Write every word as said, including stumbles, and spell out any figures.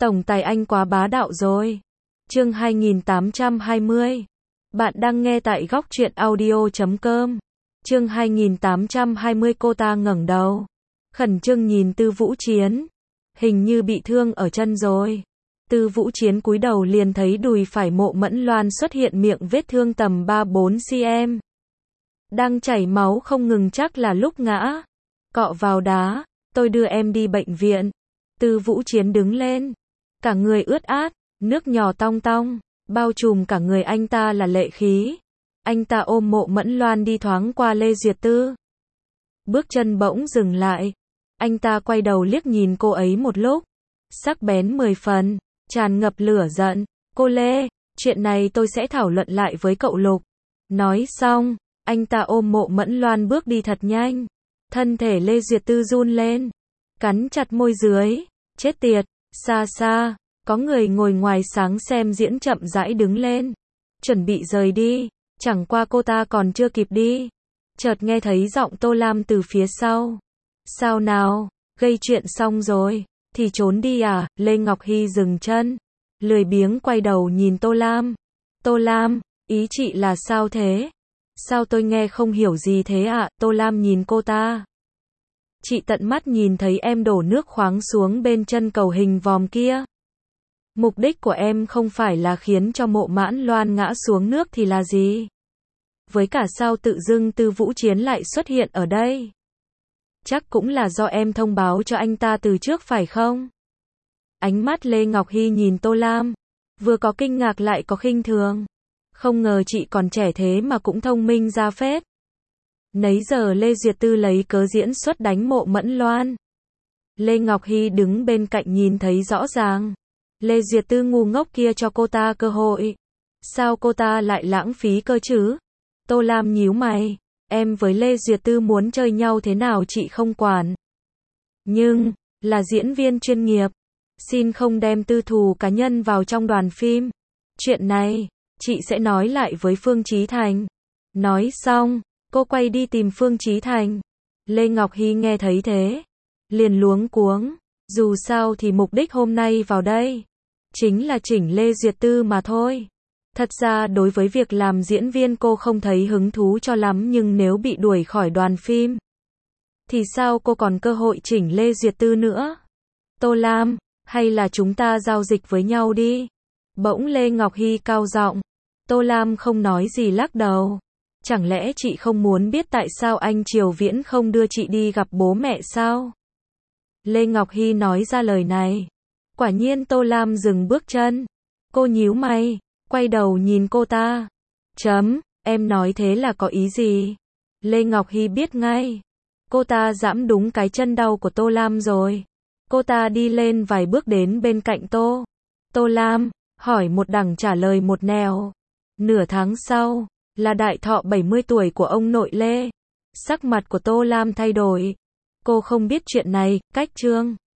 Tổng tài anh quá bá đạo rồi. Chương hai nghìn tám trăm hai mươi. Bạn đang nghe tại góc truyện audio chấm com. Chương hai nghìn tám trăm hai mươi. Cô ta ngẩng đầu, khẩn trương nhìn Tư Vũ Chiến. Hình như bị thương ở chân rồi. Tư Vũ Chiến cúi đầu liền thấy đùi phải Mộ Mẫn Loan xuất hiện miệng vết thương tầm ba bốn xăng-ti-mét. Đang chảy máu không ngừng, chắc là lúc ngã cọ vào đá. Tôi đưa em đi bệnh viện. Tư Vũ Chiến đứng lên, cả người ướt át, nước nhỏ tong tong, bao trùm cả người anh ta là lệ khí. Anh ta ôm Mộ Mẫn Loan đi thoáng qua Lê Duyệt Tư. Bước chân bỗng dừng lại. Anh ta quay đầu liếc nhìn cô ấy một lúc, sắc bén mười phần, tràn ngập lửa giận. Cô Lê, chuyện này tôi sẽ thảo luận lại với cậu Lục. Nói xong, anh ta ôm Mộ Mẫn Loan bước đi thật nhanh. Thân thể Lê Duyệt Tư run lên, cắn chặt môi dưới. Chết tiệt. Xa xa, có người ngồi ngoài sáng xem diễn chậm rãi đứng lên, chuẩn bị rời đi. Chẳng qua cô ta còn chưa kịp đi, chợt nghe thấy giọng Tô Lam từ phía sau. Sao nào, gây chuyện xong rồi thì trốn đi à? Lê Ngọc Hy dừng chân, lười biếng quay đầu nhìn Tô Lam. Tô Lam, ý chị là sao thế? Sao tôi nghe không hiểu gì thế ạ? À? Tô Lam nhìn cô ta. Chị tận mắt nhìn thấy em đổ nước khoáng xuống bên chân cầu hình vòm kia. Mục đích của em không phải là khiến cho Mộ Mẫn Loan ngã xuống nước thì là gì? Với cả sao tự dưng Tư Vũ Chiến lại xuất hiện ở đây? Chắc cũng là do em thông báo cho anh ta từ trước phải không? Ánh mắt Lê Ngọc Hy nhìn Tô Lam, vừa có kinh ngạc lại có khinh thường. Không ngờ chị còn trẻ thế mà cũng thông minh ra phết. Nấy giờ Lê Duyệt Tư lấy cớ diễn xuất đánh Mộ Mẫn Loan. Lê Ngọc Hy đứng bên cạnh nhìn thấy rõ ràng. Lê Duyệt Tư ngu ngốc kia cho cô ta cơ hội. Sao cô ta lại lãng phí cơ chứ? Tô Lam nhíu mày. Em với Lê Duyệt Tư muốn chơi nhau thế nào chị không quản. Nhưng, là diễn viên chuyên nghiệp. Xin không đem tư thù cá nhân vào trong đoàn phim. Chuyện này, chị sẽ nói lại với Phương Chí Thành. Nói xong, cô quay đi tìm Phương Chí Thành. Lê Ngọc Hy nghe thấy thế, liền luống cuống. Dù sao thì mục đích hôm nay vào đây chính là chỉnh Lê Duyệt Tư mà thôi. Thật ra đối với việc làm diễn viên cô không thấy hứng thú cho lắm, nhưng nếu bị đuổi khỏi đoàn phim thì sao cô còn cơ hội chỉnh Lê Duyệt Tư nữa? Tô Lam, hay là chúng ta giao dịch với nhau đi? Bỗng Lê Ngọc Hy cao giọng. Tô Lam không nói gì, lắc đầu. Chẳng lẽ chị không muốn biết tại sao anh Triều Viễn không đưa chị đi gặp bố mẹ sao? Lê Ngọc Hy nói ra lời này. Quả nhiên Tô Lam dừng bước chân. Cô nhíu mày, quay đầu nhìn cô ta. Chấm, em nói thế là có ý gì? Lê Ngọc Hy biết ngay. Cô ta giẫm đúng cái chân đau của Tô Lam rồi. Cô ta đi lên vài bước đến bên cạnh Tô. Tô Lam, hỏi một đằng trả lời một nẻo. Nửa tháng sau, là đại thọ bảy mươi tuổi của ông nội Lê. Sắc mặt của Tô Lam thay đổi. Cô không biết chuyện này, cách Trương